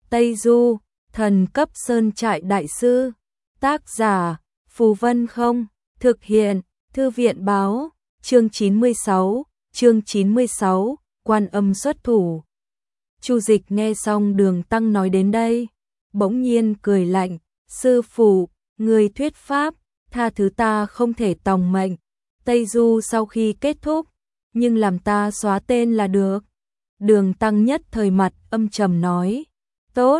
Tây Du, thần cấp sơn trại đại sư. Tác giả, Phù Vân Không. Thực hiện, Thư viện báo. Chương 96, Quan Âm xuất thủ. Chu Dịch nghe xong Đường Tăng nói đến đây, bỗng nhiên cười lạnh, sư phụ, người thuyết pháp, tha thứ ta không thể tòng mệnh. Tây Du sau khi kết thúc, nhưng làm ta xóa tên là được. Đường Tăng nhất thời mặt âm trầm nói, tốt,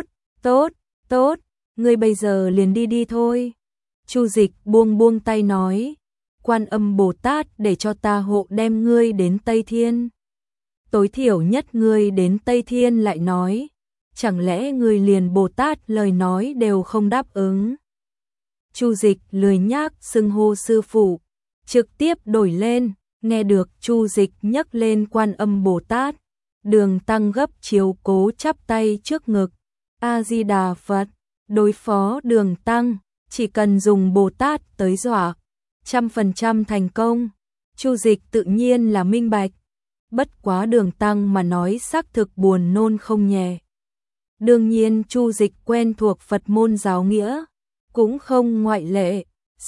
ngươi bây giờ liền đi thôi. Chu Dịch buông tay nói, Quan Âm Bồ Tát để cho ta hộ đem ngươi đến Tây Thiên. Tối thiểu nhất ngươi đến Tây Thiên lại nói, chẳng lẽ ngươi liền Bồ Tát lời nói đều không đáp ứng. Chu Dịch lười nhác xưng hô sư phụ, trực tiếp đổi lên, nghe được Chu Dịch nhắc lên Quan Âm Bồ Tát. Đường Tăng gấp chiếu cố chắp tay trước ngực, A-di-đà Phật, đối phó Đường Tăng, chỉ cần dùng Bồ Tát tới dọa, 100% thành công. Chu Dịch tự nhiên là minh bạch, bất quá Đường Tăng mà nói xác thực buồn nôn không nhẹ. Đương nhiên Chu Dịch quen thuộc Phật môn giáo nghĩa, cũng không ngoại lệ.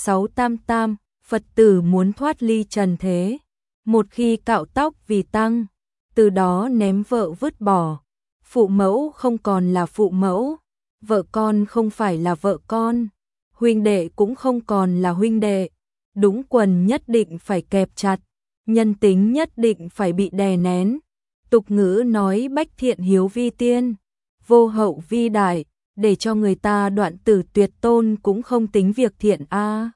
688, Phật tử muốn thoát ly trần thế, một khi cạo tóc vì tăng, từ đó ném vợ vứt bỏ, phụ mẫu không còn là phụ mẫu, vợ con không phải là vợ con, huynh đệ cũng không còn là huynh đệ, đúng quần nhất định phải kẹp chặt, nhân tính nhất định phải bị đè nén. Tục ngữ nói bách thiện hiếu vi tiên, vô hậu vi đại, để cho người ta đoạn tử tuyệt tôn cũng không tính việc thiện a.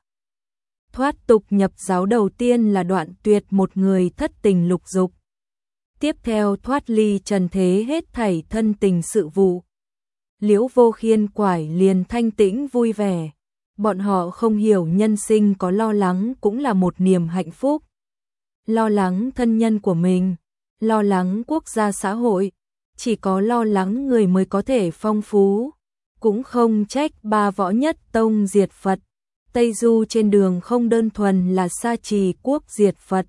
Thoát tục nhập giáo đầu tiên là đoạn tuyệt một người thất tình lục dục. Tiếp theo thoát ly trần thế hết thảy thân tình sự vụ. Liễu Vô Khiên quải liền thanh tĩnh vui vẻ. Bọn họ không hiểu nhân sinh có lo lắng cũng là một niềm hạnh phúc. Lo lắng thân nhân của mình, lo lắng quốc gia xã hội, chỉ có lo lắng người mới có thể phong phú. Cũng không trách Ba Võ Nhất Tông diệt Phật. Tây Du trên đường không đơn thuần là sa trì quốc diệt Phật,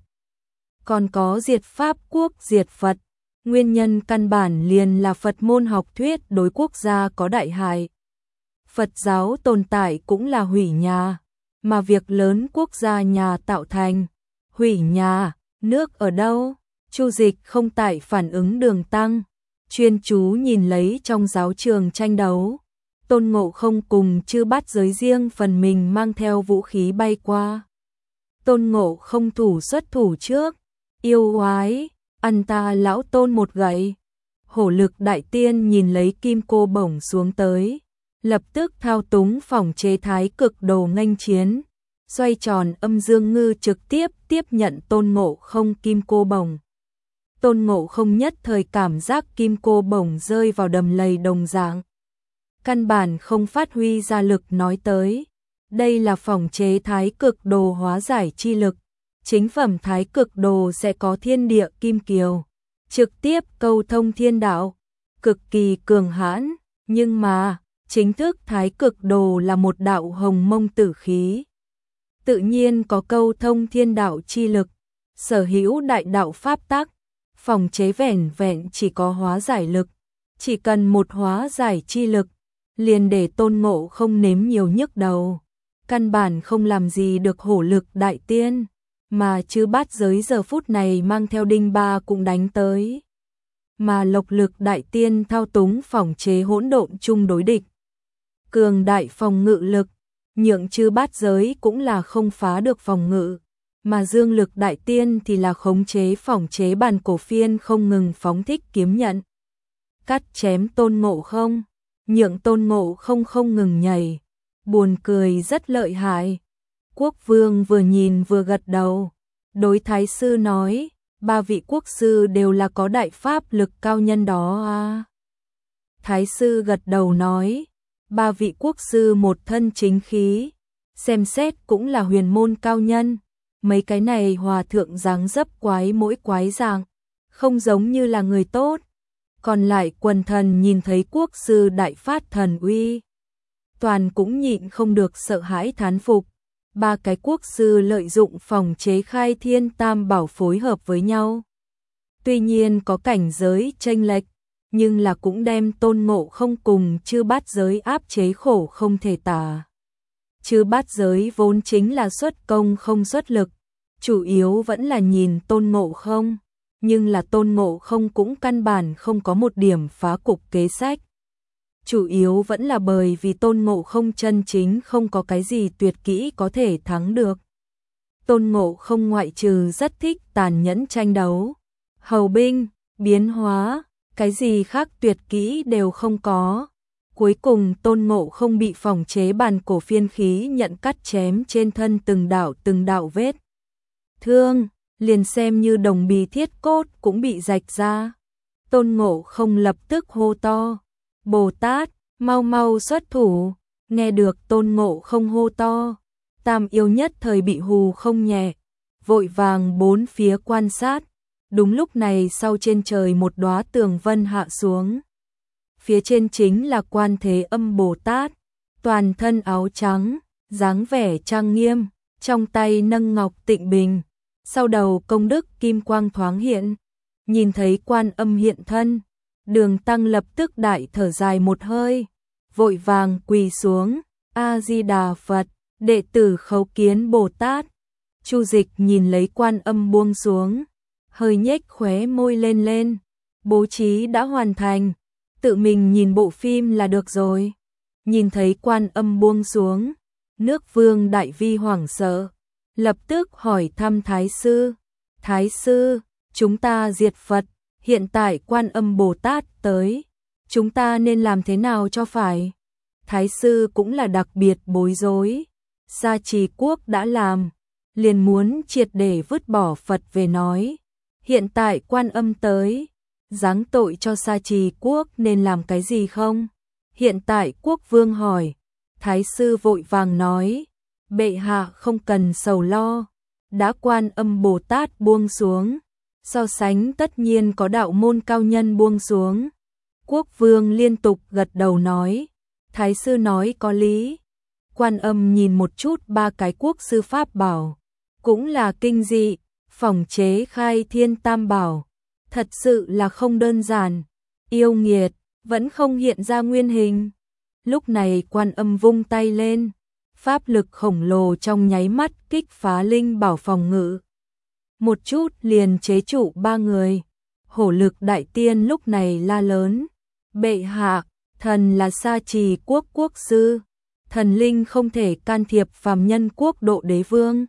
còn có diệt Pháp quốc diệt Phật. Nguyên nhân căn bản liền là Phật môn học thuyết đối quốc gia có đại hại. Phật giáo tồn tại cũng là hủy nhà, mà việc lớn quốc gia nhà tạo thành. Hủy nhà, nước ở đâu? Chu Dịch không tại phản ứng Đường Tăng, chuyên chú nhìn lấy trong giáo trường tranh đấu. Tôn Ngộ Không cùng Chư Bát Giới riêng phần mình mang theo vũ khí bay qua. Tôn Ngộ Không xuất thủ trước, yêu oái, ăn ta lão Tôn một gậy. Hổ Lực Đại Tiên nhìn lấy kim cô bổng xuống tới, lập tức thao túng phỏng chế thái cực đồ nghênh chiến, xoay tròn âm dương ngư trực tiếp tiếp nhận Tôn Ngộ Không kim cô bổng. Tôn Ngộ Không nhất thời cảm giác kim cô bổng rơi vào đầm lầy đồng dạng, căn bản không phát huy ra lực nói tới. Đây là phỏng chế thái cực đồ hóa giải chi lực. Chính phẩm thái cực đồ sẽ có thiên địa kim kiều, trực tiếp câu thông thiên đạo, cực kỳ cường hãn. Nhưng mà, chính thức thái cực đồ là một đạo hồng mông tử khí, tự nhiên có câu thông thiên đạo chi lực, sở hữu đại đạo pháp tắc. Phỏng chế vẻn vẹn chỉ có hóa giải lực, chỉ cần một hóa giải chi lực, liền để Tôn Ngộ Không nếm nhiều nhức đầu, căn bản không làm gì được Hổ Lực Đại Tiên, mà Chư Bát Giới giờ phút này mang theo đinh ba cũng đánh tới. Mà Lộc Lực Đại Tiên thao túng phỏng chế hỗn độn chung đối địch. Cường đại phòng ngự lực, nhượng Chư Bát Giới cũng là không phá được phòng ngự, mà Dương Lực Đại Tiên thì là khống chế phỏng chế bàn cổ phiên không ngừng phóng thích kiếm nhận. Cắt chém Tôn Ngộ Không, nhượng Tôn Ngộ Không không ngừng nhảy, buồn cười rất lợi hại. Quốc vương vừa nhìn vừa gật đầu, đối Thái sư nói, ba vị quốc sư đều là có đại pháp lực cao nhân đó à. Thái sư gật đầu nói, ba vị quốc sư một thân chính khí, xem xét cũng là huyền môn cao nhân. Mấy cái này hòa thượng dáng dấp quái mỗi quái dạng, không giống như là người tốt. Còn lại quần thần nhìn thấy quốc sư đại phát thần uy, toàn cũng nhịn không được sợ hãi thán phục. Ba cái quốc sư lợi dụng phòng chế khai thiên tam bảo phối hợp với nhau. Tuy nhiên có cảnh giới chênh lệch, nhưng là cũng đem Tôn Ngộ Không cùng Chư Bát Giới áp chế khổ không thể tả. Chư Bát Giới vốn chính là xuất công không xuất lực, chủ yếu vẫn là nhìn Tôn Ngộ Không, nhưng là Tôn Ngộ Không cũng căn bản không có một điểm phá cục kế sách. Chủ yếu vẫn là bởi vì Tôn Ngộ Không chân chính không có cái gì tuyệt kỹ có thể thắng được. Tôn Ngộ Không ngoại trừ rất thích tàn nhẫn tranh đấu, hầu binh, biến hóa, cái gì khác tuyệt kỹ đều không có. Cuối cùng Tôn Ngộ Không bị phòng chế bàn cổ phiên khí nhận cắt chém trên thân từng đạo vết thương, liền xem như đồng bì thiết cốt cũng bị rạch ra. Tôn Ngộ Không lập tức hô to, Bồ Tát, mau mau xuất thủ. Nghe được Tôn Ngộ Không hô to, Tam Yêu nhất thời bị hù không nhẹ, vội vàng bốn phía quan sát. Đúng lúc này sau trên trời một đóa tường vân hạ xuống. Phía trên chính là Quan Thế Âm Bồ Tát, toàn thân áo trắng, dáng vẻ trang nghiêm, trong tay nâng ngọc tịnh bình, sau đầu công đức kim quang thoáng hiện. Nhìn thấy Quan Âm hiện thân, Đường Tăng lập tức đại thở dài một hơi, vội vàng quỳ xuống, A Di Đà Phật, đệ tử khấu kiến Bồ Tát. Chu Dịch nhìn lấy Quan Âm buông xuống, hơi nhếch khóe môi lên, bố trí đã hoàn thành, tự mình nhìn bộ phim là được rồi. Nhìn thấy Quan Âm buông xuống, Nước Vương Đại Vi hoảng sợ, lập tức hỏi thăm Thái sư, chúng ta diệt Phật, hiện tại Quan Âm Bồ Tát tới, chúng ta nên làm thế nào cho phải? Thái sư cũng là đặc biệt bối rối, Sa Trì Quốc đã làm, liền muốn triệt để vứt bỏ Phật về nói. Hiện tại Quan Âm tới, giáng tội cho Sa Trì Quốc nên làm cái gì không? Hiện tại Quốc Vương hỏi, Thái sư vội vàng nói, bệ hạ không cần sầu lo, đã Quan Âm Bồ Tát buông xuống, so sánh tất nhiên có đạo môn cao nhân buông xuống. Quốc Vương liên tục gật đầu nói, Thái sư nói có lý. Quan Âm nhìn một chút ba cái quốc sư pháp bảo, cũng là kinh dị, phỏng chế khai thiên tam bảo, thật sự là không đơn giản, yêu nghiệt, vẫn không hiện ra nguyên hình. Lúc này Quan Âm vung tay lên, pháp lực khổng lồ trong nháy mắt kích phá linh bảo phòng ngự. Một chút liền chế trụ ba người. Hổ Lực Đại Tiên lúc này la lớn, bệ hạ, thần là Sa Trì Quốc quốc sư, thần linh không thể can thiệp phàm nhân quốc độ đế vương.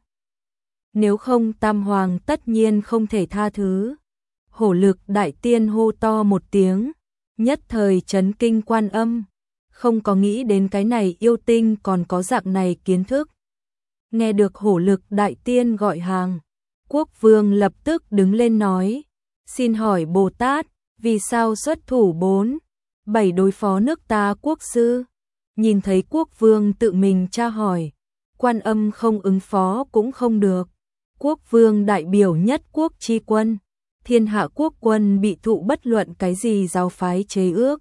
Nếu không Tam Hoàng tất nhiên không thể tha thứ. Hổ Lực Đại Tiên hô to một tiếng, nhất thời chấn kinh Quan Âm, không có nghĩ đến cái này yêu tinh còn có dạng này kiến thức. Nghe được Hổ Lực Đại Tiên gọi hàng, Quốc Vương lập tức đứng lên nói, xin hỏi Bồ Tát, vì sao xuất thủ 4-7 đối phó nước ta quốc sư? Nhìn thấy Quốc Vương tự mình tra hỏi, Quan Âm không ứng phó cũng không được. Quốc Vương đại biểu nhất quốc chi quân, thiên hạ quốc quân bị thụ bất luận cái gì giáo phái chế ước.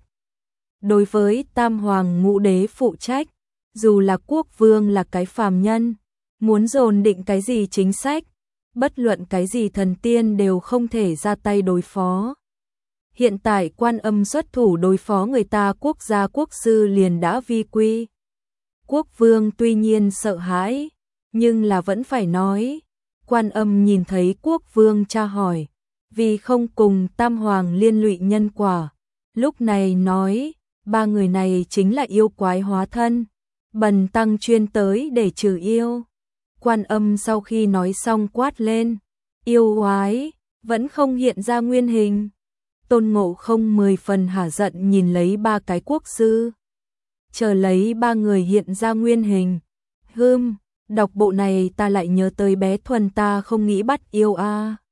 Đối với Tam Hoàng Ngũ Đế phụ trách, dù là Quốc Vương là cái phàm nhân, muốn dồn định cái gì chính sách, bất luận cái gì thần tiên đều không thể ra tay đối phó. Hiện tại Quan Âm xuất thủ đối phó người ta quốc gia quốc sư liền đã vi quy. Quốc Vương tuy nhiên sợ hãi, nhưng là vẫn phải nói. Quan Âm nhìn thấy Quốc Vương tra hỏi, vì không cùng Tam Hoàng liên lụy nhân quả, lúc này nói, ba người này chính là yêu quái hóa thân, bần tăng chuyên tới để trừ yêu. Quan Âm sau khi nói xong quát lên, yêu quái, vẫn không hiện ra nguyên hình. Tôn Ngộ Không 10 phần hả giận nhìn lấy ba cái quốc sư, chờ lấy ba người hiện ra nguyên hình. Đọc bộ này ta lại nhớ tới bé Thuần ta không nghĩ bắt yêu a.